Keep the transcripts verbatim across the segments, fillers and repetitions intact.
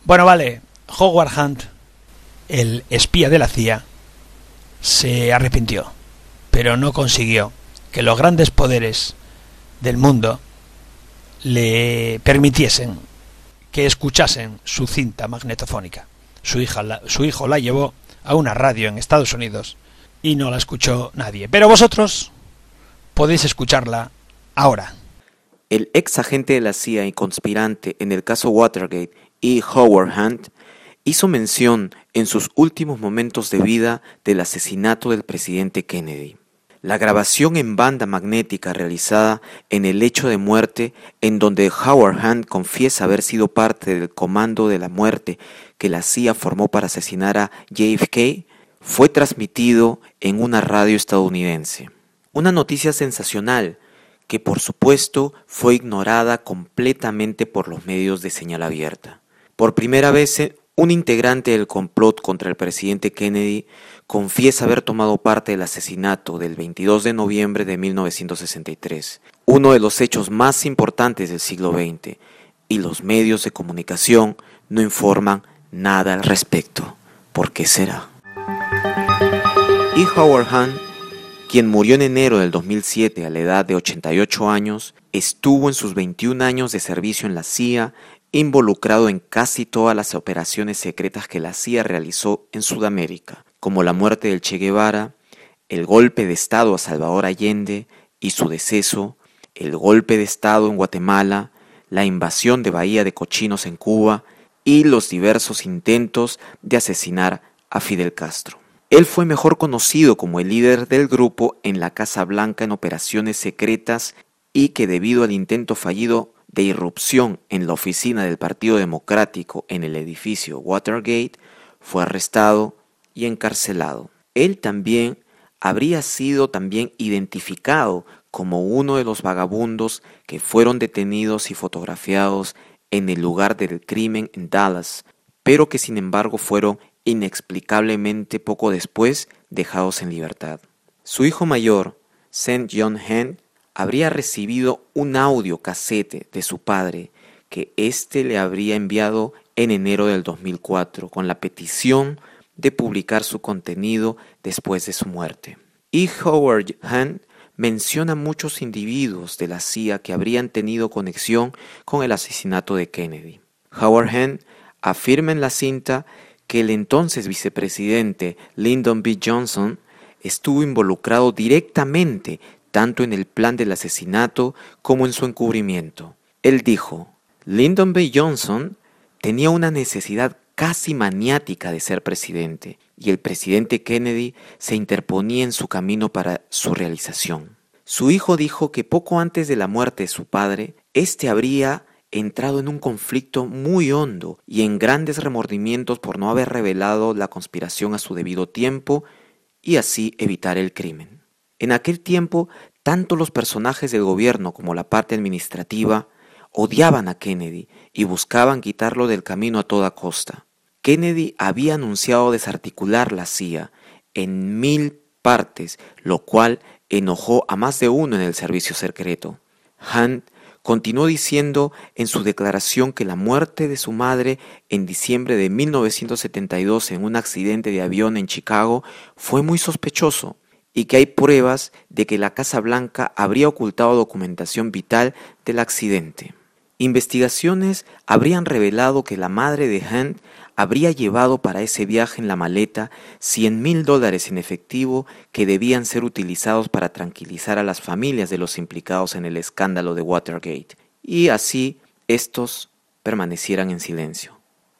Bueno, vale, Howard Hunt, el espía de la C I A, se arrepintió, pero no consiguió que los grandes poderes del mundo le permitiesen que escuchasen su cinta magnetofónica. Su hija, la, su hijo la llevó a una radio en Estados Unidos y no la escuchó nadie. Pero vosotros podéis escucharla ahora. El ex agente de la C I A y conspirante en el caso Watergate, E. Howard Hunt, hizo mención en sus últimos momentos de vida del asesinato del presidente Kennedy. La grabación en banda magnética realizada en el lecho de muerte, en donde Howard Hunt confiesa haber sido parte del comando de la muerte que la C I A formó para asesinar a J F K, fue transmitido en una radio estadounidense. Una noticia sensacional que, por supuesto, fue ignorada completamente por los medios de señal abierta. Por primera vez, un integrante del complot contra el presidente Kennedy confiesa haber tomado parte del asesinato del veintidós de noviembre de mil novecientos sesenta y tres, uno de los hechos más importantes del siglo veinte, y los medios de comunicación no informan nada al respecto. ¿Por qué será? Y Howard Hunt, quien murió en enero del dos mil siete a la edad de ochenta y ocho años, estuvo en sus veintiún años de servicio en la C I A involucrado en casi todas las operaciones secretas que la C I A realizó en Sudamérica, como la muerte del Che Guevara, el golpe de Estado a Salvador Allende y su deceso, el golpe de Estado en Guatemala, la invasión de Bahía de Cochinos en Cuba y los diversos intentos de asesinar a Fidel Castro. Él fue mejor conocido como el líder del grupo en la Casa Blanca en operaciones secretas y que debido al intento fallido de irrupción en la oficina del Partido Democrático en el edificio Watergate, fue arrestado y encarcelado. Él también habría sido también identificado como uno de los vagabundos que fueron detenidos y fotografiados en el lugar del crimen en Dallas, pero que sin embargo fueron inexplicablemente poco después dejados en libertad. Su hijo mayor, Saint John Hunt, habría recibido un audio casete de su padre que éste le habría enviado en enero del dos mil cuatro con la petición de publicar su contenido después de su muerte. Y Howard Hunt menciona muchos individuos de la C I A que habrían tenido conexión con el asesinato de Kennedy. Howard Hunt afirma en la cinta que el entonces vicepresidente Lyndon B. Johnson estuvo involucrado directamente tanto en el plan del asesinato como en su encubrimiento. Él dijo, Lyndon B. Johnson tenía una necesidad casi maniática de ser presidente, y el presidente Kennedy se interponía en su camino para su realización. Su hijo dijo que poco antes de la muerte de su padre, éste habría entrado en un conflicto muy hondo y en grandes remordimientos por no haber revelado la conspiración a su debido tiempo y así evitar el crimen. En aquel tiempo, tanto los personajes del gobierno como la parte administrativa odiaban a Kennedy y buscaban quitarlo del camino a toda costa. Kennedy había anunciado desarticular la C I A en mil partes, lo cual enojó a más de uno en el servicio secreto. Hunt continuó diciendo en su declaración que la muerte de su madre en diciembre de mil novecientos setenta y dos en un accidente de avión en Chicago fue muy sospechoso y que hay pruebas de que la Casa Blanca habría ocultado documentación vital del accidente. Investigaciones habrían revelado que la madre de Hunt habría llevado para ese viaje en la maleta cien mil dólares en efectivo que debían ser utilizados para tranquilizar a las familias de los implicados en el escándalo de Watergate, y así estos permanecieran en silencio.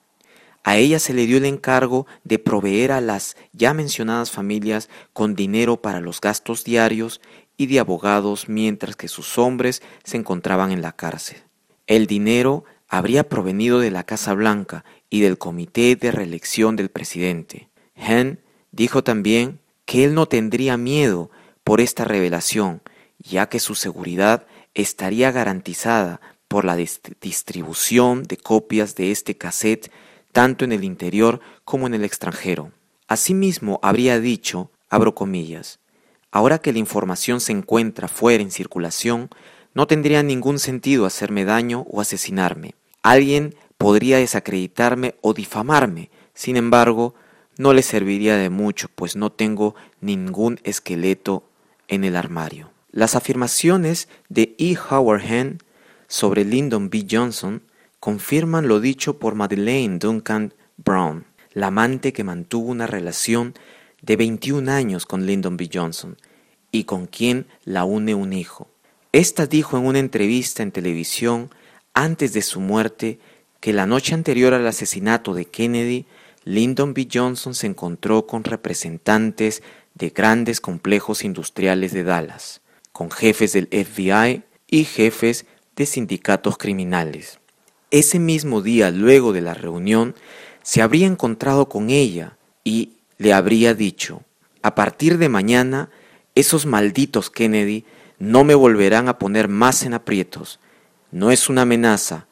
A ella se le dio el encargo de proveer a las ya mencionadas familias con dinero para los gastos diarios y de abogados mientras que sus hombres se encontraban en la cárcel. El dinero habría provenido de la Casa Blanca y del Comité de Reelección del presidente. Hunt dijo también que él no tendría miedo por esta revelación, ya que su seguridad estaría garantizada por la dist- distribución de copias de este cassette tanto en el interior como en el extranjero. Asimismo, habría dicho, abro comillas, ahora que la información se encuentra fuera en circulación, no tendría ningún sentido hacerme daño o asesinarme. Alguien podría desacreditarme o difamarme. Sin embargo, no le serviría de mucho, pues no tengo ningún esqueleto en el armario. Las afirmaciones de E. Howard Hunt sobre Lyndon B. Johnson confirman lo dicho por Madeleine Duncan Brown, la amante que mantuvo una relación de veintiún años con Lyndon B. Johnson y con quien la une un hijo. Esta dijo en una entrevista en televisión antes de su muerte que la noche anterior al asesinato de Kennedy, Lyndon B. Johnson se encontró con representantes de grandes complejos industriales de Dallas, con jefes del F B I y jefes de sindicatos criminales. Ese mismo día, luego de la reunión, se habría encontrado con ella y le habría dicho: a partir de mañana, esos malditos Kennedy no me volverán a poner más en aprietos. No es una amenaza,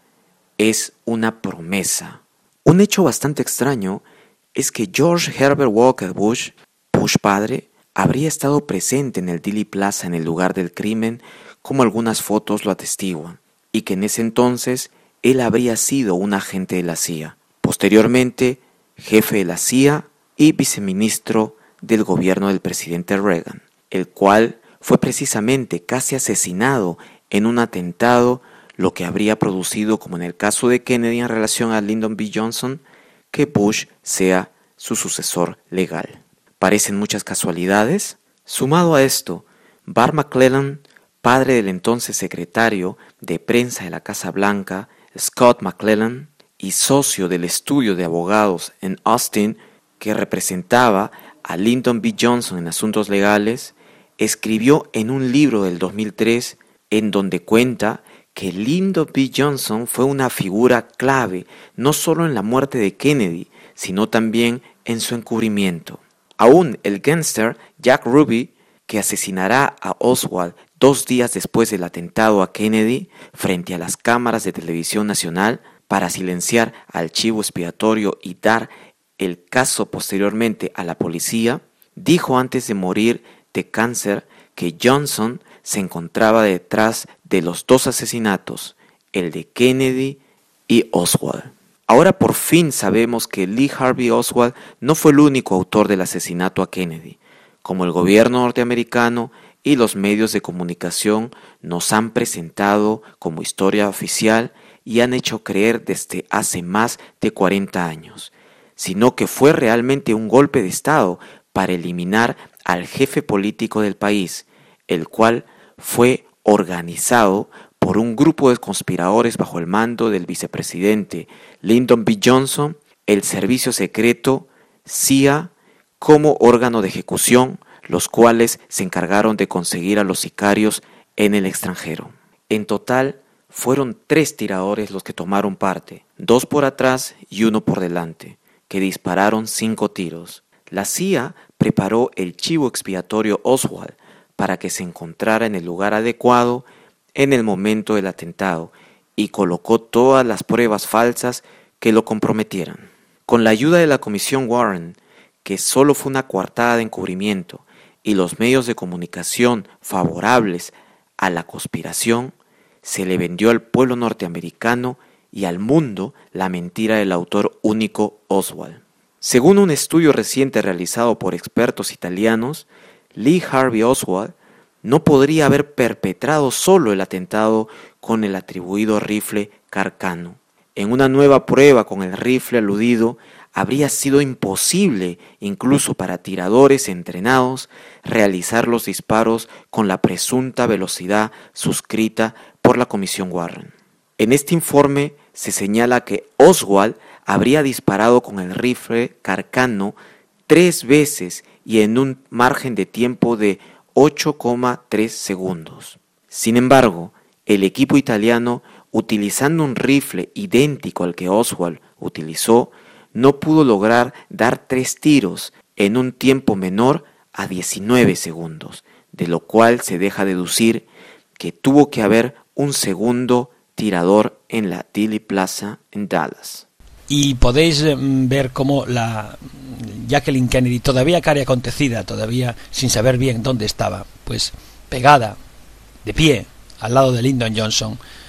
es una promesa. Un hecho bastante extraño es que George Herbert Walker Bush, Bush padre, habría estado presente en el Dealey Plaza en el lugar del crimen, como algunas fotos lo atestiguan, y que en ese entonces él habría sido un agente de la C I A, posteriormente jefe de la C I A y viceministro del gobierno del presidente Reagan, el cual fue precisamente casi asesinado en un atentado, lo que habría producido, como en el caso de Kennedy en relación a Lyndon B. Johnson, que Bush sea su sucesor legal. ¿Parecen muchas casualidades? Sumado a esto, Barr McClellan, padre del entonces secretario de prensa de la Casa Blanca, Scott McClellan, y socio del estudio de abogados en Austin, que representaba a Lyndon B. Johnson en asuntos legales, escribió en un libro del dos mil tres en donde cuenta que Lyndon B. Johnson fue una figura clave no solo en la muerte de Kennedy, sino también en su encubrimiento. Aún el gángster Jack Ruby, que asesinará a Oswald dos días después del atentado a Kennedy frente a las cámaras de televisión nacional para silenciar al chivo expiatorio y dar el caso posteriormente a la policía, dijo antes de morir de cáncer que Johnson se encontraba detrás de los dos asesinatos, el de Kennedy y Oswald. Ahora por fin sabemos que Lee Harvey Oswald no fue el único autor del asesinato a Kennedy, como el gobierno norteamericano y los medios de comunicación nos han presentado como historia oficial y han hecho creer desde hace más de cuarenta años, sino que fue realmente un golpe de Estado para eliminar al jefe político del país, el cual fue organizado por un grupo de conspiradores bajo el mando del vicepresidente Lyndon B. Johnson, el servicio secreto C I A como órgano de ejecución, los cuales se encargaron de conseguir a los sicarios en el extranjero. En total, fueron tres tiradores los que tomaron parte, dos por atrás y uno por delante, que dispararon cinco tiros. La C I A preparó el chivo expiatorio Oswald para que se encontrara en el lugar adecuado en el momento del atentado y colocó todas las pruebas falsas que lo comprometieran. Con la ayuda de la Comisión Warren, que solo fue una coartada de encubrimiento, y los medios de comunicación favorables a la conspiración, se le vendió al pueblo norteamericano y al mundo la mentira del autor único Oswald. Según un estudio reciente realizado por expertos italianos, Lee Harvey Oswald no podría haber perpetrado solo el atentado con el atribuido rifle Carcano. En una nueva prueba con el rifle aludido, habría sido imposible, incluso para tiradores entrenados, realizar los disparos con la presunta velocidad suscrita por la Comisión Warren. En este informe se señala que Oswald habría disparado con el rifle Carcano tres veces y en un margen de tiempo de ocho coma tres segundos. Sin embargo, el equipo italiano, utilizando un rifle idéntico al que Oswald utilizó, no pudo lograr dar tres tiros en un tiempo menor a diecinueve segundos, de lo cual se deja deducir que tuvo que haber un segundo tirador en la Dealey Plaza en Dallas. Y podéis ver cómo la Jacqueline Kennedy, todavía cara acontecida, todavía sin saber bien dónde estaba, pues pegada, de pie, al lado de Lyndon Johnson,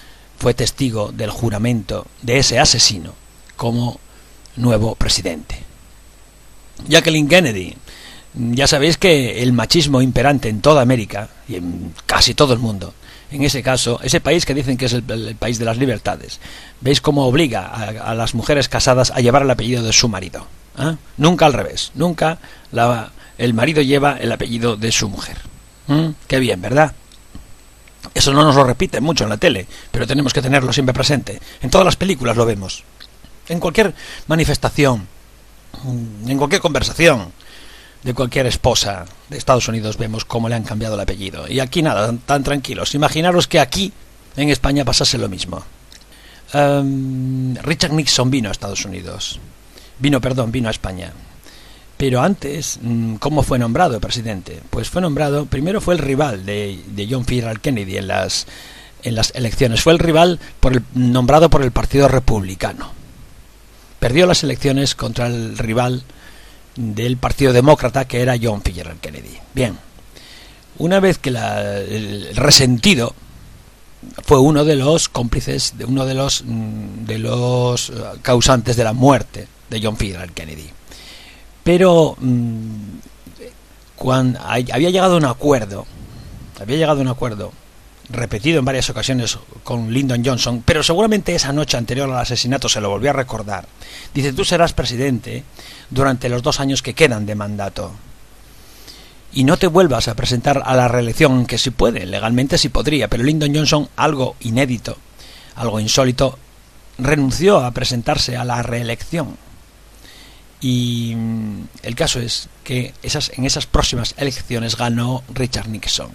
fue testigo del juramento de ese asesino como nuevo presidente. Jacqueline Kennedy, ya sabéis que el machismo imperante en toda América y en casi todo el mundo, en ese caso, ese país que dicen que es el, el país de las libertades, ¿veis cómo obliga a, a las mujeres casadas a llevar el apellido de su marido? ¿Eh? Nunca al revés, nunca la, el marido lleva el apellido de su mujer. ¿Mm? Qué bien, ¿verdad? Eso no nos lo repiten mucho en la tele, pero tenemos que tenerlo siempre presente. En todas las películas lo vemos. En cualquier manifestación, en cualquier conversación de cualquier esposa de Estados Unidos vemos cómo le han cambiado el apellido. Y aquí nada, tan, tan tranquilos. Imaginaros que aquí, en España, pasase lo mismo. Um, Richard Nixon vino a Estados Unidos. Vino, perdón, vino a España. Pero antes, ¿cómo fue nombrado presidente? Pues fue nombrado, primero fue el rival de, de John F. Kennedy en las, en las elecciones. Fue el rival por el, nombrado por el Partido Republicano. Perdió las elecciones contra el rival del Partido Demócrata, que era John F. Kennedy. Bien, una vez que la, el resentido fue uno de los cómplices, de uno de los, de los causantes de la muerte de John F. Kennedy. Pero mmm, cuando había llegado a un acuerdo, había llegado a un acuerdo repetido en varias ocasiones con Lyndon Johnson, pero seguramente esa noche anterior al asesinato se lo volvió a recordar. Dice: tú serás presidente durante los dos años que quedan de mandato y no te vuelvas a presentar a la reelección, que sí puede, legalmente sí podría, pero Lyndon Johnson, algo inédito, algo insólito, renunció a presentarse a la reelección. Y el caso es que esas, en esas próximas elecciones ganó Richard Nixon.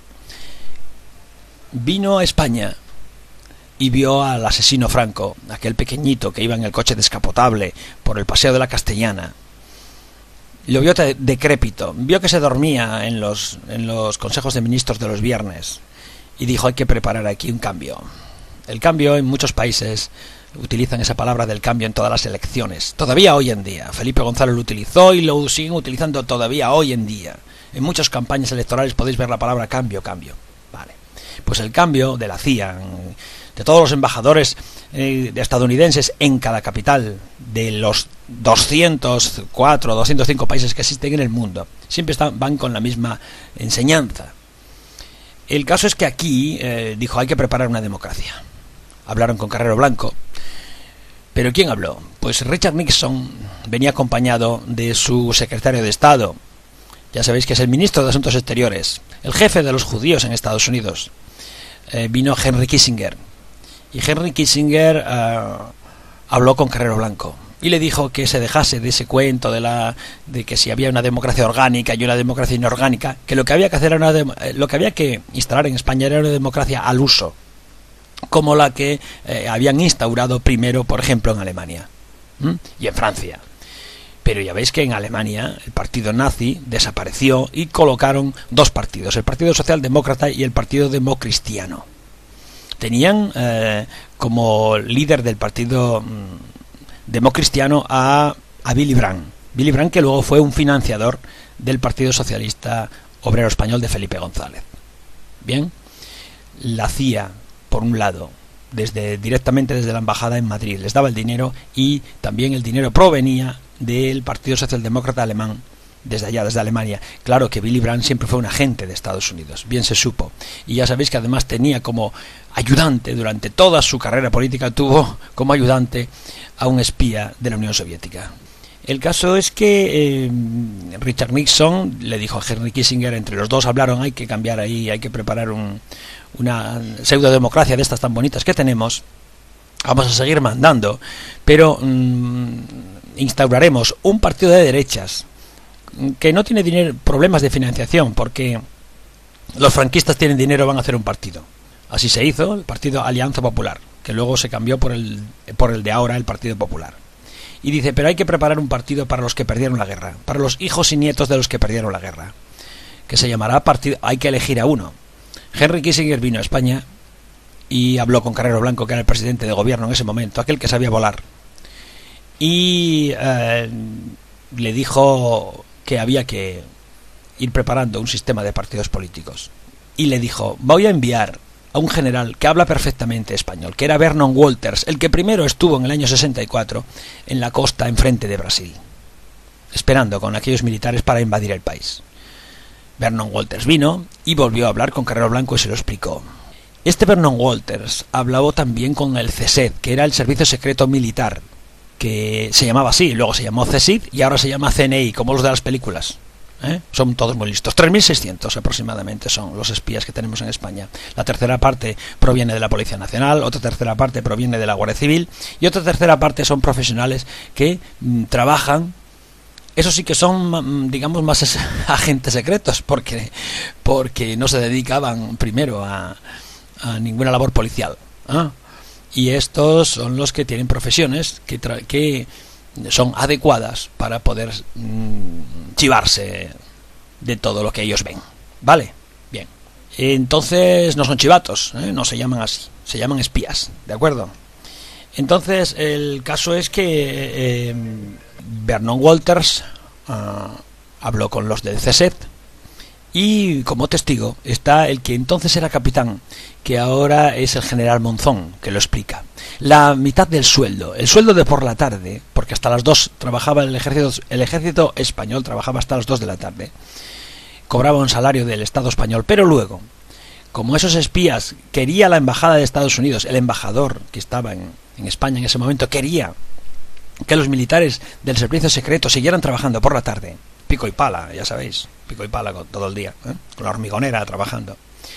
Vino a España y vio al asesino Franco, aquel pequeñito que iba en el coche descapotable por el Paseo de la Castellana. Lo vio decrépito, vio que se dormía en los, en los consejos de ministros de los viernes y dijo: hay que preparar aquí un cambio. El cambio en muchos países utilizan esa palabra del cambio en todas las elecciones. Todavía hoy en día. Felipe González lo utilizó y lo siguen utilizando todavía hoy en día. En muchas campañas electorales podéis ver la palabra cambio, cambio. Vale. Pues el cambio de la C I A, de todos los embajadores eh, estadounidenses en cada capital, de los doscientos cuatro, doscientos cinco países que existen en el mundo, siempre están, van con la misma enseñanza. El caso es que aquí eh, dijo: hay que preparar una democracia. Hablaron con Carrero Blanco. ¿Pero quién habló? Pues Richard Nixon venía acompañado de su secretario de Estado. Ya sabéis que es el ministro de Asuntos Exteriores, el jefe de los judíos en Estados Unidos. Eh, vino Henry Kissinger. Y Henry Kissinger uh, habló con Carrero Blanco y le dijo que se dejase de ese cuento de la de que si había una democracia orgánica y una democracia inorgánica, que lo que había que hacer era una de, lo que había que instalar en España era una democracia al uso, como la que eh, habían instaurado primero, por ejemplo, en Alemania. ¿Mm? Y en Francia. Pero ya veis que en Alemania el partido nazi desapareció y colocaron dos partidos, el Partido Socialdemócrata y el Partido Democristiano. Tenían eh, como líder del Partido mmm, Democristiano a, a Willy Brandt. Willy Brandt, que luego fue un financiador del Partido Socialista Obrero Español de Felipe González. Bien, la C I A, por un lado, desde directamente desde la embajada en Madrid, les daba el dinero, y también el dinero provenía del Partido Socialdemócrata Alemán, desde allá, desde Alemania. Claro que Willy Brandt siempre fue un agente de Estados Unidos, bien se supo, y ya sabéis que además tenía como ayudante, durante toda su carrera política, tuvo como ayudante a un espía de la Unión Soviética. El caso es que eh, Richard Nixon le dijo a Henry Kissinger, entre los dos hablaron: hay que cambiar ahí, hay que preparar un, una pseudodemocracia de estas tan bonitas que tenemos, vamos a seguir mandando, pero mmm, instauraremos un partido de derechas que no tiene dinero, problemas de financiación, porque los franquistas tienen dinero, van a hacer un partido. Así se hizo el Partido Alianza Popular, que luego se cambió por el, por el de ahora, el Partido Popular. Y dice: pero hay que preparar un partido para los que perdieron la guerra, para los hijos y nietos de los que perdieron la guerra, que se llamará partido, hay que elegir a uno. Henry Kissinger vino a España y habló con Carrero Blanco, que era el presidente de gobierno en ese momento, aquel que sabía volar, y eh, le dijo que había que ir preparando un sistema de partidos políticos. Y le dijo: voy a enviar a un general que habla perfectamente español, que era Vernon Walters, el que primero estuvo en el año sesenta y cuatro en la costa enfrente de Brasil, esperando con aquellos militares para invadir el país. Vernon Walters vino y volvió a hablar con Carrero Blanco y se lo explicó. Este Vernon Walters hablaba también con el C S E D, que era el Servicio Secreto Militar, que se llamaba así, luego se llamó C S I D y ahora se llama C N I, como los de las películas. ¿Eh? Son todos muy listos. tres mil seiscientos aproximadamente son los espías que tenemos en España. La tercera parte proviene de la Policía Nacional, otra tercera parte proviene de la Guardia Civil y otra tercera parte son profesionales que mm, trabajan. Eso sí que son, digamos, más agentes secretos, porque porque no se dedicaban primero a, a ninguna labor policial. ¿eh? Y estos son los que tienen profesiones que, tra- que son adecuadas para poder mmm, chivarse de todo lo que ellos ven. ¿Vale? Bien. Entonces no son chivatos, ¿eh? No se llaman así, se llaman espías, ¿de acuerdo? Entonces el caso es que eh, Vernon Walters uh, habló con los del C S E D y como testigo está el que entonces era capitán, que ahora es el general Monzón, que lo explica. La mitad del sueldo, el sueldo de por la tarde, porque hasta las dos trabajaba el ejército, el ejército español trabajaba hasta las dos de la tarde, cobraba un salario del Estado español, pero luego, como esos espías quería la embajada de Estados Unidos, el embajador que estaba en, en España en ese momento quería que los militares del servicio secreto siguieran trabajando por la tarde, pico y pala, ya sabéis, pico y pala con, todo el día, ¿eh? Con la hormigonera trabajando.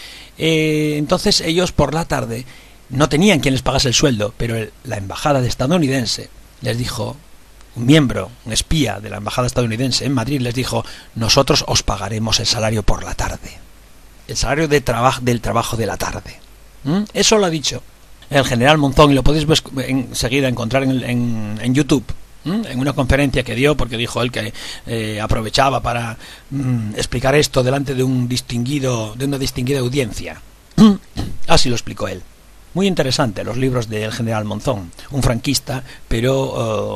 Eh, entonces ellos por la tarde no tenían quien les pagase el sueldo, pero el, la embajada de estadounidense les dijo, un miembro, un espía de la embajada estadounidense en Madrid les dijo, nosotros os pagaremos el salario por la tarde, el salario de traba- del trabajo de la tarde. ¿Mm? Eso lo ha dicho el general Monzón y lo podéis enseguida encontrar en, en, en YouTube. ¿Mm? En una conferencia que dio, porque dijo él que eh, aprovechaba para mm, explicar esto delante de un distinguido, de una distinguida audiencia. Así lo explicó él. Muy interesante los libros del general Monzón, un franquista, pero uh,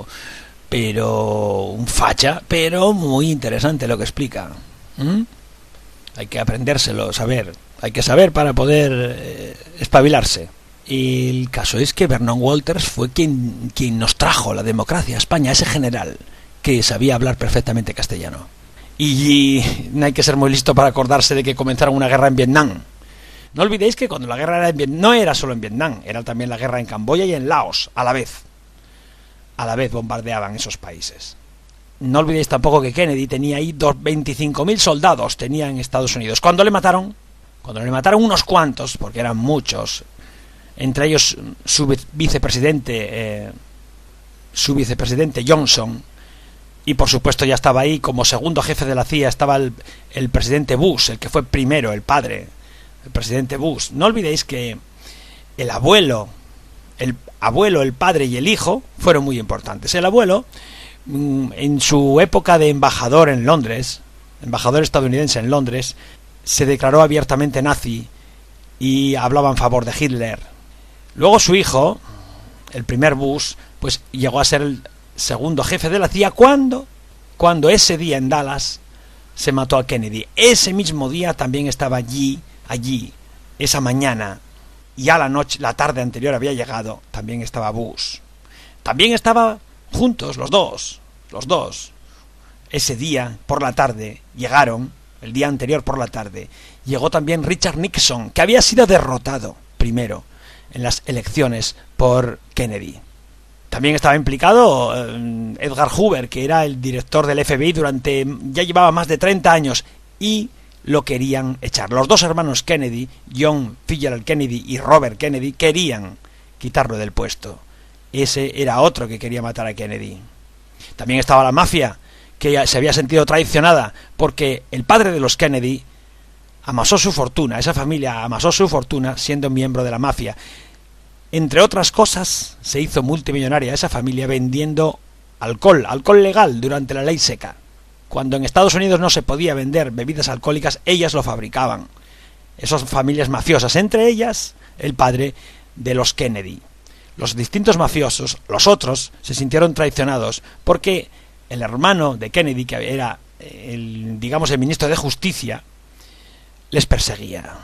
pero un facha, pero muy interesante lo que explica. ¿Mm? Hay que aprendérselo, saber, hay que saber para poder eh, espabilarse. El caso es que Vernon Walters fue quien, quien nos trajo la democracia a España, ese general que sabía hablar perfectamente castellano. Y, y no hay que ser muy listo para acordarse de que comenzaron una guerra en Vietnam. No olvidéis que cuando la guerra era en Vietnam, no era solo en Vietnam, era también la guerra en Camboya y en Laos, a la vez. A la vez bombardeaban esos países. No olvidéis tampoco que Kennedy tenía ahí veinticinco mil soldados, tenía en Estados Unidos. Cuando le mataron, cuando le mataron unos cuantos, porque eran muchos, entre ellos su vicepresidente eh, su vicepresidente Johnson, y por supuesto ya estaba ahí como segundo jefe de la C I A estaba el, el presidente Bush, el que fue primero, el padre, el presidente Bush. No olvidéis que el abuelo el abuelo, el padre y el hijo fueron muy importantes. El abuelo, en su época de embajador en Londres, embajador estadounidense en Londres, se declaró abiertamente nazi y hablaba en favor de Hitler. Luego su hijo, el primer Bush, pues llegó a ser el segundo jefe de la C I A cuando, cuando ese día en Dallas se mató a Kennedy. Ese mismo día también estaba allí, allí, esa mañana, y a la noche, la tarde anterior había llegado, también estaba Bush. También estaba juntos los dos, los dos. Ese día, por la tarde, llegaron, el día anterior por la tarde, llegó también Richard Nixon, que había sido derrotado primero en las elecciones por Kennedy. También estaba implicado eh, Edgar Hoover, que era el director del F B I durante, ya llevaba más de treinta años, y lo querían echar. Los dos hermanos Kennedy, John Fitzgerald Kennedy y Robert Kennedy, querían quitarlo del puesto. Ese era otro que quería matar a Kennedy. También estaba la mafia, que se había sentido traicionada porque el padre de los Kennedy amasó su fortuna, esa familia amasó su fortuna siendo miembro de la mafia. Entre otras cosas, se hizo multimillonaria esa familia vendiendo alcohol, alcohol legal durante la ley seca. Cuando en Estados Unidos no se podía vender bebidas alcohólicas, ellas lo fabricaban. Esas familias mafiosas, entre ellas el padre de los Kennedy. Los distintos mafiosos, los otros, se sintieron traicionados porque el hermano de Kennedy, que era el, digamos, el ministro de Justicia, les perseguía.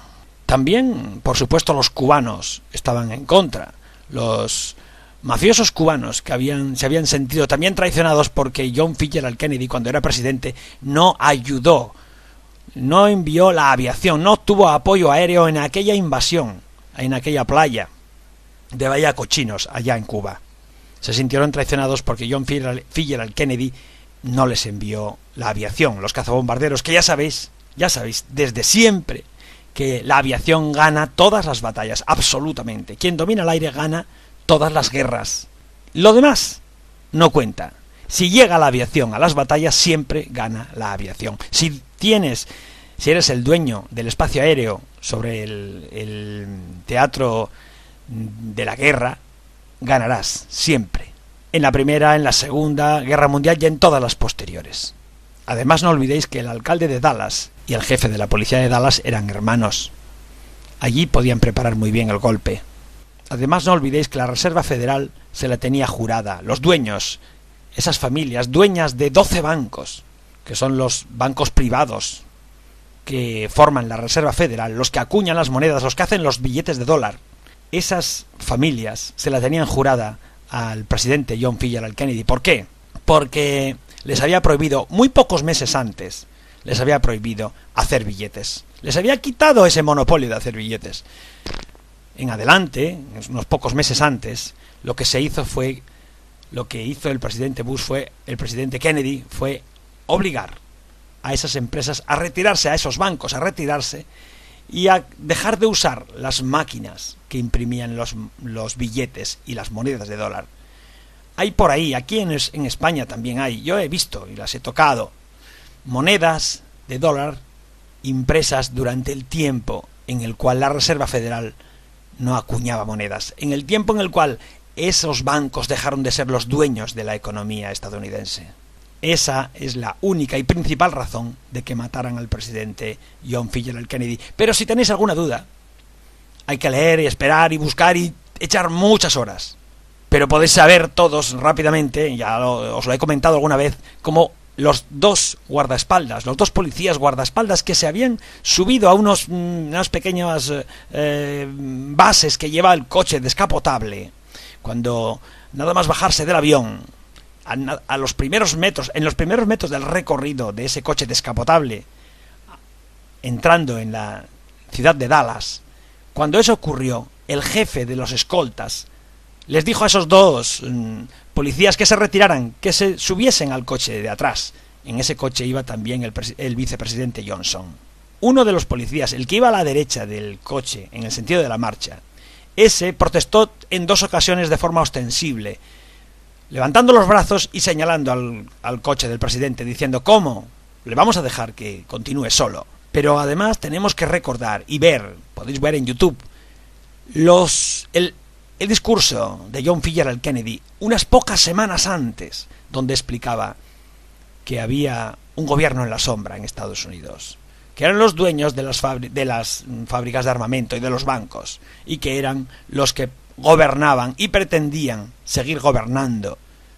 También, por supuesto, los cubanos estaban en contra. Los mafiosos cubanos que habían, se habían sentido también traicionados porque John Fitzgerald Kennedy, cuando era presidente, no ayudó, no envió la aviación, no tuvo apoyo aéreo en aquella invasión, en aquella playa de Bahía Cochinos, allá en Cuba. Se sintieron traicionados porque John Fitzgerald Kennedy no les envió la aviación, los cazabombarderos, que ya sabéis, ya sabéis, desde siempre, que la aviación gana todas las batallas, absolutamente. Quien domina el aire gana todas las guerras. Lo demás no cuenta. Si llega la aviación a las batallas, siempre gana la aviación. Si tienes, si eres el dueño del espacio aéreo sobre el, el teatro de la guerra, ganarás siempre. En la Primera, en la Segunda Guerra Mundial y en todas las posteriores. Además, no olvidéis que el alcalde de Dallas y el jefe de la policía de Dallas eran hermanos. Allí podían preparar muy bien el golpe. Además, no olvidéis que la Reserva Federal se la tenía jurada. Los dueños, esas familias, dueñas de doce bancos, que son los bancos privados que forman la Reserva Federal, los que acuñan las monedas, los que hacen los billetes de dólar, esas familias se la tenían jurada al presidente John Fitzgerald Kennedy. ¿Por qué? Porque les había prohibido, muy pocos meses antes, les había prohibido hacer billetes. Les había quitado ese monopolio de hacer billetes. En adelante, unos pocos meses antes, lo que se hizo fue, lo que hizo el presidente Bush fue, el presidente Kennedy fue obligar a esas empresas a retirarse, a esos bancos a retirarse y a dejar de usar las máquinas que imprimían los, los billetes y las monedas de dólar. Hay por ahí, aquí en, en España también hay, yo he visto y las he tocado, monedas de dólar impresas durante el tiempo en el cual la Reserva Federal no acuñaba monedas, en el tiempo en el cual esos bancos dejaron de ser los dueños de la economía estadounidense. Esa es la única y principal razón de que mataran al presidente John Fitzgerald Kennedy. Pero si tenéis alguna duda, hay que leer y esperar y buscar y echar muchas horas. Pero podéis saber todos rápidamente, ya lo, os lo he comentado alguna vez, como los dos guardaespaldas, los dos policías guardaespaldas que se habían subido a unos, unas pequeñas eh, bases que lleva el coche descapotable, cuando nada más bajarse del avión, a, a los primeros metros, en los primeros metros del recorrido de ese coche descapotable, entrando en la ciudad de Dallas, cuando eso ocurrió, el jefe de los escoltas les dijo a esos dos mmm, policías que se retiraran, que se subiesen al coche de atrás. En ese coche iba también el, el vicepresidente Johnson. Uno de los policías, el que iba a la derecha del coche, en el sentido de la marcha, ese protestó en dos ocasiones de forma ostensible, levantando los brazos y señalando al, al coche del presidente, diciendo: ¿cómo? Le vamos a dejar que continúe solo. Pero además tenemos que recordar y ver, podéis ver en YouTube, los... el El discurso de John Fitzgerald Kennedy unas pocas semanas antes, donde explicaba que había un gobierno en la sombra en Estados Unidos, que eran los dueños de las, fabri- de las fábricas de armamento y de los bancos, y que eran los que gobernaban y pretendían seguir gobernando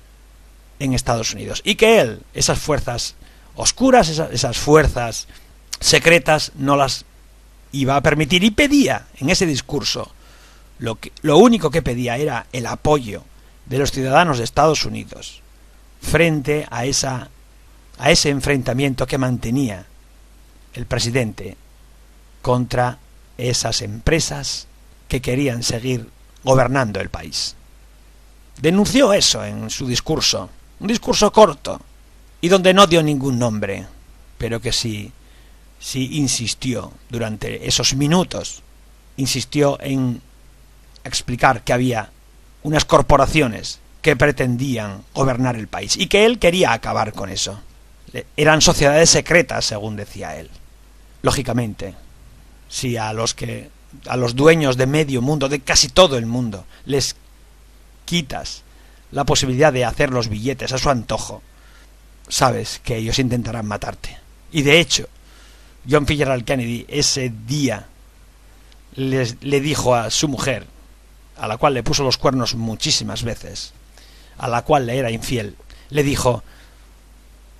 en Estados Unidos, y que él, esas fuerzas oscuras, esas, esas fuerzas secretas, no las iba a permitir, y pedía en ese discurso, Lo, que, lo único que pedía era el apoyo de los ciudadanos de Estados Unidos frente a, esa, a ese enfrentamiento que mantenía el presidente contra esas empresas que querían seguir gobernando el país. Denunció eso en su discurso, un discurso corto, y donde no dio ningún nombre, pero que sí, sí insistió durante esos minutos, insistió en explicar que había unas corporaciones que pretendían gobernar el país y que él quería acabar con eso. Eran sociedades secretas, según decía él. Lógicamente, si a los que a los dueños de medio mundo, de casi todo el mundo, les quitas la posibilidad de hacer los billetes a su antojo, sabes que ellos intentarán matarte. Y de hecho, John Fitzgerald Kennedy ese día les, le dijo a su mujer, a la cual le puso los cuernos muchísimas veces, a la cual le era infiel, le dijo: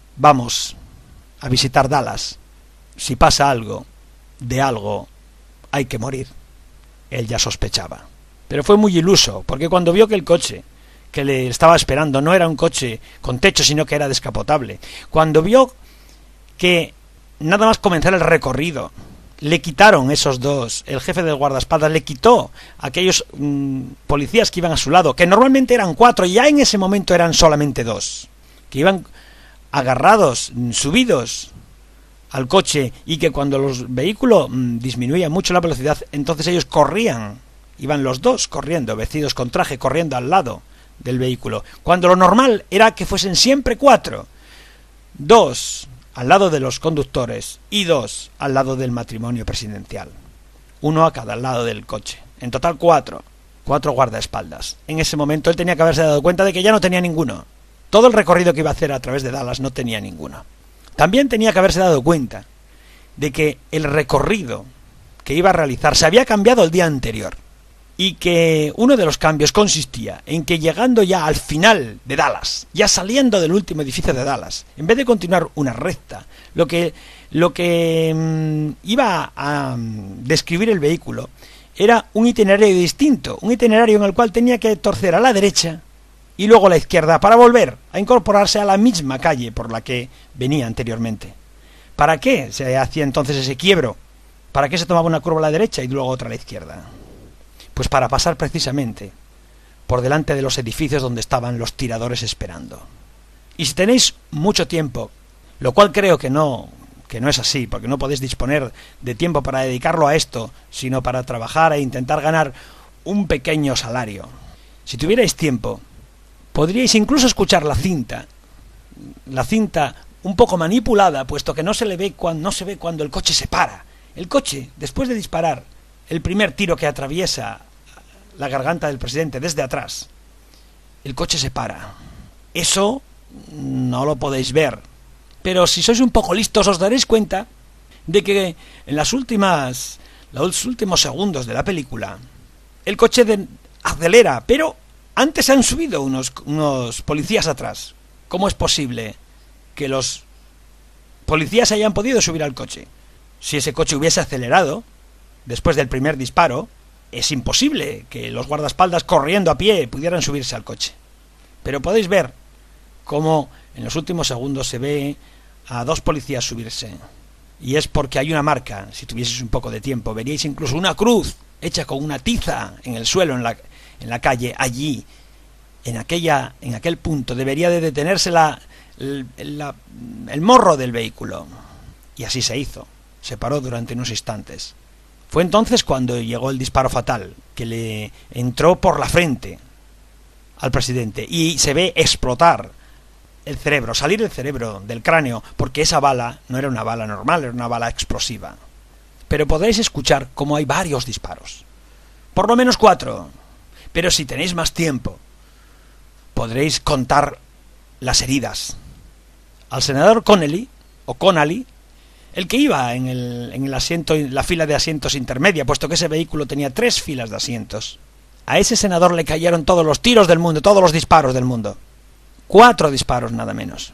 vamos a visitar Dallas, si pasa algo, de algo, hay que morir. Él ya sospechaba. Pero fue muy iluso, porque cuando vio que el coche que le estaba esperando no era un coche con techo, sino que era descapotable, cuando vio que nada más comenzar el recorrido, le quitaron esos dos, el jefe del guardaespaldas le quitó a aquellos mmm, policías que iban a su lado, que normalmente eran cuatro, y ya en ese momento eran solamente dos, que iban agarrados, subidos al coche, y que cuando los vehículos mmm, disminuían mucho la velocidad, entonces ellos corrían, iban los dos corriendo, vestidos con traje, corriendo al lado del vehículo, cuando lo normal era que fuesen siempre cuatro, dos al lado de los conductores y dos al lado del matrimonio presidencial, uno a cada lado del coche, en total cuatro, cuatro guardaespaldas. En ese momento él tenía que haberse dado cuenta de que ya no tenía ninguno. Todo el recorrido que iba a hacer a través de Dallas no tenía ninguno. También tenía que haberse dado cuenta de que el recorrido que iba a realizar se había cambiado el día anterior, y que uno de los cambios consistía en que llegando ya al final de Dallas, ya saliendo del último edificio de Dallas, en vez de continuar una recta, lo que, lo que mmm, iba a um, describir el vehículo era un itinerario distinto, un itinerario en el cual tenía que torcer a la derecha y luego a la izquierda para volver a incorporarse a la misma calle por la que venía anteriormente. ¿Para qué se hacía entonces ese quiebro? ¿Para qué se tomaba una curva a la derecha y luego otra a la izquierda? Pues para pasar precisamente por delante de los edificios donde estaban los tiradores esperando. Y si tenéis mucho tiempo, lo cual creo que no, que no es así, porque no podéis disponer de tiempo para dedicarlo a esto, sino para trabajar e intentar ganar un pequeño salario. Si tuvierais tiempo, podríais incluso escuchar la cinta, la cinta un poco manipulada, puesto que no se le ve cuando, no se ve cuando el coche se para. El coche, después de disparar el primer tiro que atraviesa la garganta del presidente desde atrás, el coche se para. Eso no lo podéis ver, pero si sois un poco listos os daréis cuenta de que en las últimas los últimos segundos de la película el coche de, acelera, pero antes han subido unos, unos policías atrás. ¿Cómo es posible que los policías hayan podido subir al coche? Si ese coche hubiese acelerado después del primer disparo, es imposible que los guardaespaldas corriendo a pie pudieran subirse al coche. Pero podéis ver cómo en los últimos segundos se ve a dos policías subirse. Y es porque hay una marca. Si tuvieseis un poco de tiempo, veríais incluso una cruz hecha con una tiza en el suelo, en la, en la calle. Allí, en aquella, en aquel punto, debería de detenerse la, el, la, el morro del vehículo. Y así se hizo. Se paró durante unos instantes. Fue entonces cuando llegó el disparo fatal, que le entró por la frente al presidente y se ve explotar el cerebro, salir el cerebro del cráneo, porque esa bala no era una bala normal, era una bala explosiva. Pero podréis escuchar cómo hay varios disparos, por lo menos cuatro, pero si tenéis más tiempo, podréis contar las heridas. Al senador Connelly, o Connally, el que iba en el, en el asiento, la fila de asientos intermedia, puesto que ese vehículo tenía tres filas de asientos. A ese senador le cayeron todos los tiros del mundo, todos los disparos del mundo. Cuatro disparos nada menos.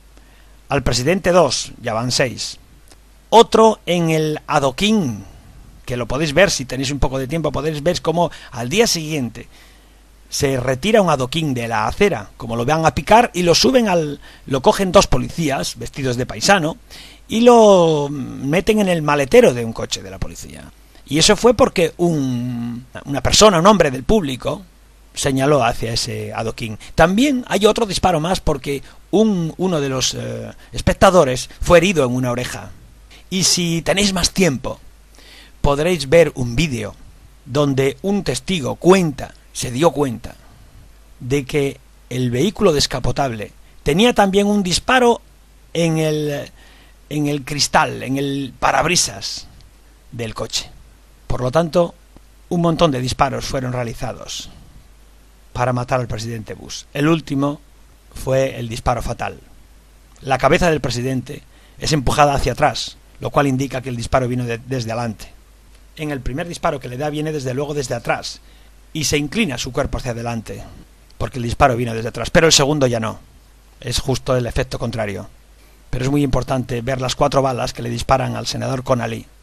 Al presidente dos, ya van seis. Otro en el adoquín, que lo podéis ver si tenéis un poco de tiempo, podéis ver cómo al día siguiente se retira un adoquín de la acera, como lo van a picar, y lo suben al, lo cogen dos policías vestidos de paisano y lo meten en el maletero de un coche de la policía. Y eso fue porque un, una persona, un hombre del público, señaló hacia ese adoquín. También hay otro disparo más porque un, uno de los eh, espectadores fue herido en una oreja. Y si tenéis más tiempo, podréis ver un vídeo donde un testigo cuenta, se dio cuenta, de que el vehículo descapotable tenía también un disparo en el... en el cristal, en el parabrisas del coche. Por lo tanto, un montón de disparos fueron realizados para matar al presidente Bush. El último fue el disparo fatal. La cabeza del presidente es empujada hacia atrás, lo cual indica que el disparo vino de, desde adelante. En el primer disparo que le da viene desde luego desde atrás y se inclina su cuerpo hacia adelante, porque el disparo vino desde atrás, pero el segundo ya no. Es justo el efecto contrario. Pero es muy importante ver las cuatro balas que le disparan al senador Connally.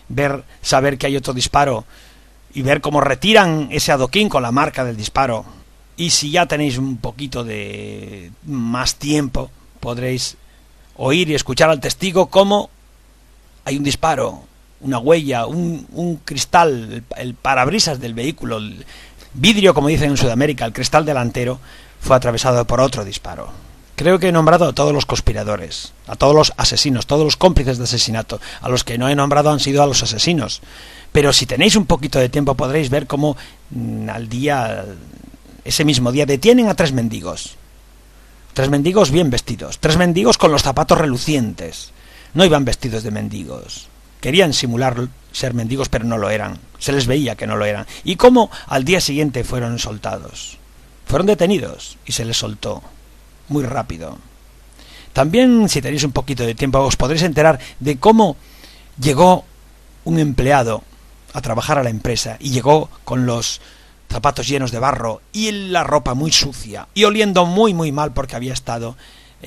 ver, saber que hay otro disparo y ver cómo retiran ese adoquín con la marca del disparo. Y si ya tenéis un poquito de más tiempo, podréis oír y escuchar al testigo cómo hay un disparo, una huella, un, un cristal, el, el parabrisas del vehículo, el vidrio, como dicen en Sudamérica, el cristal delantero, fue atravesado por otro disparo. Creo que he nombrado a todos los conspiradores, a todos los asesinos, todos los cómplices de asesinato. A los que no he nombrado han sido a los asesinos. Pero si tenéis un poquito de tiempo podréis ver cómo mmm, al día, ese mismo día, detienen a tres mendigos. Tres mendigos bien vestidos, tres mendigos con los zapatos relucientes. No iban vestidos de mendigos. Querían simular ser mendigos, pero no lo eran. Se les veía que no lo eran. Y cómo al día siguiente fueron soltados. Fueron detenidos y se les soltó. Muy rápido. También, si tenéis un poquito de tiempo, os podréis enterar de cómo llegó un empleado a trabajar a la empresa y llegó con los zapatos llenos de barro y la ropa muy sucia y oliendo muy muy mal porque había estado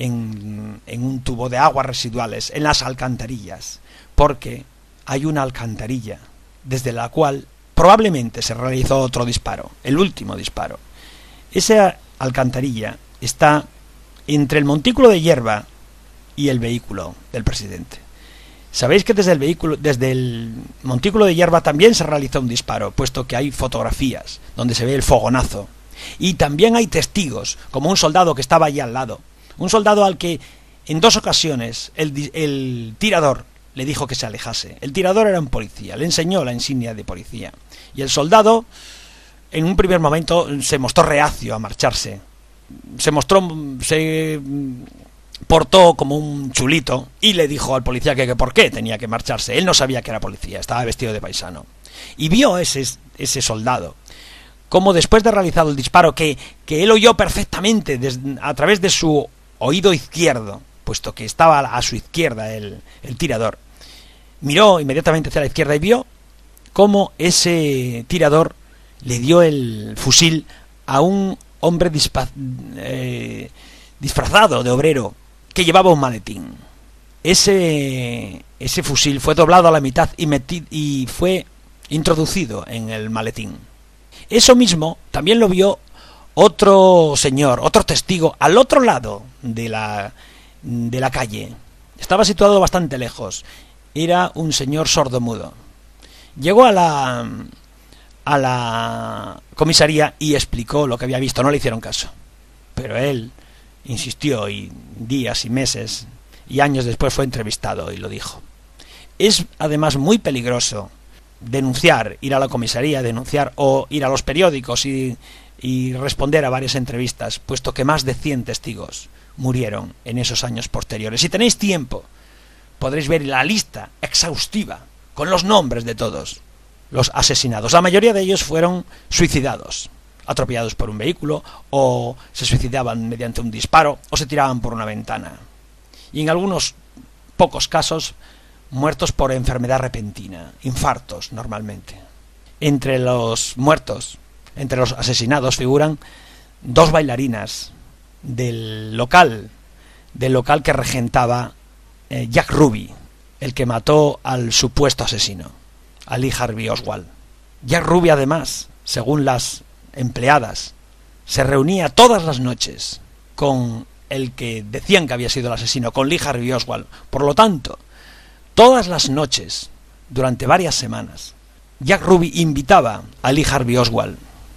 en, en un tubo de aguas residuales, en las alcantarillas, porque hay una alcantarilla desde la cual probablemente se realizó otro disparo, el último disparo. Esa alcantarilla está entre el montículo de hierba y el vehículo del presidente. Sabéis que desde el vehículo, desde el montículo de hierba también se realizó un disparo, puesto que hay fotografías donde se ve el fogonazo. Y también hay testigos, como un soldado que estaba allí al lado. Un soldado al que en dos ocasiones el, el tirador le dijo que se alejase. El tirador era un policía, le enseñó la insignia de policía. Y el soldado, en un primer momento, se mostró reacio a marcharse. Se mostró, se portó como un chulito y le dijo al policía que, que por qué tenía que marcharse. Él no sabía que era policía, estaba vestido de paisano. Y vio ese, ese soldado como después de realizado el disparo, que, que él oyó perfectamente des, a través de su oído izquierdo, puesto que estaba a su izquierda el, el tirador, miró inmediatamente hacia la izquierda y vio cómo ese tirador le dio el fusil a un hombre dispa, eh, disfrazado de obrero que llevaba un maletín. Ese, ese fusil fue doblado a la mitad y, meti, y fue introducido en el maletín. Eso mismo también lo vio otro señor, otro testigo, al otro lado de la, de la calle. Estaba situado bastante lejos. Era un señor sordomudo. Llegó a la... a la comisaría y explicó lo que había visto. No le hicieron caso, pero él insistió y días y meses y años después fue entrevistado y lo dijo. Es además muy peligroso denunciar, ir a la comisaría, denunciar o ir a los periódicos y, y responder a varias entrevistas, puesto que más de cien testigos murieron en esos años posteriores. Si tenéis tiempo, podréis ver la lista exhaustiva con los nombres de todos los asesinados. La mayoría de ellos fueron suicidados, atropellados por un vehículo, o se suicidaban mediante un disparo, o se tiraban por una ventana. Y en algunos pocos casos, muertos por enfermedad repentina, infartos normalmente. Entre los muertos, entre los asesinados, figuran dos bailarinas del local, del local que regentaba eh, Jack Ruby, el que mató al supuesto asesino, a Lee Harvey Oswald. Jack Ruby, además, según las empleadas, se reunía todas las noches con el que decían que había sido el asesino, con Lee Harvey Oswald. Por lo tanto, todas las noches, durante varias semanas, Jack Ruby invitaba a Lee Harvey Oswald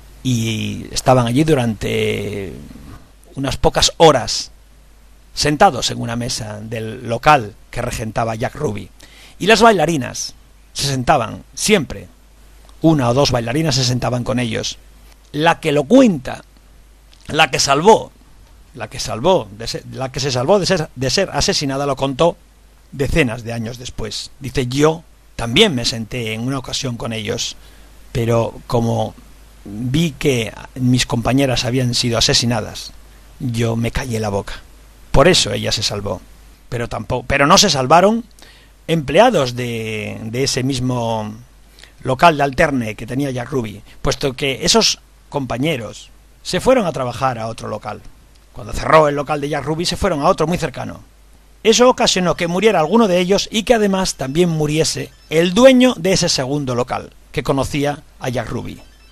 y estaban allí durante unas pocas horas, sentados en una mesa del local que regentaba Jack Ruby. Y las bailarinas se sentaban siempre, una o dos bailarinas se sentaban con ellos. La que lo cuenta, la que salvó, la que salvó, de ser, la que se salvó de ser, de ser asesinada, lo contó decenas de años después. Dice: yo también me senté en una ocasión con ellos, pero como vi que mis compañeras habían sido asesinadas, yo me callé la boca. Por eso ella se salvó. Pero tampoco, pero no se salvaron empleados de, de ese mismo local de alterne que tenía Jack Ruby, puesto que esos compañeros se fueron a trabajar a otro local. Cuando cerró el local de Jack Ruby, se fueron a otro muy cercano. Eso ocasionó que muriera alguno de ellos y que además también muriese el dueño de ese segundo local, que conocía a Jack Ruby.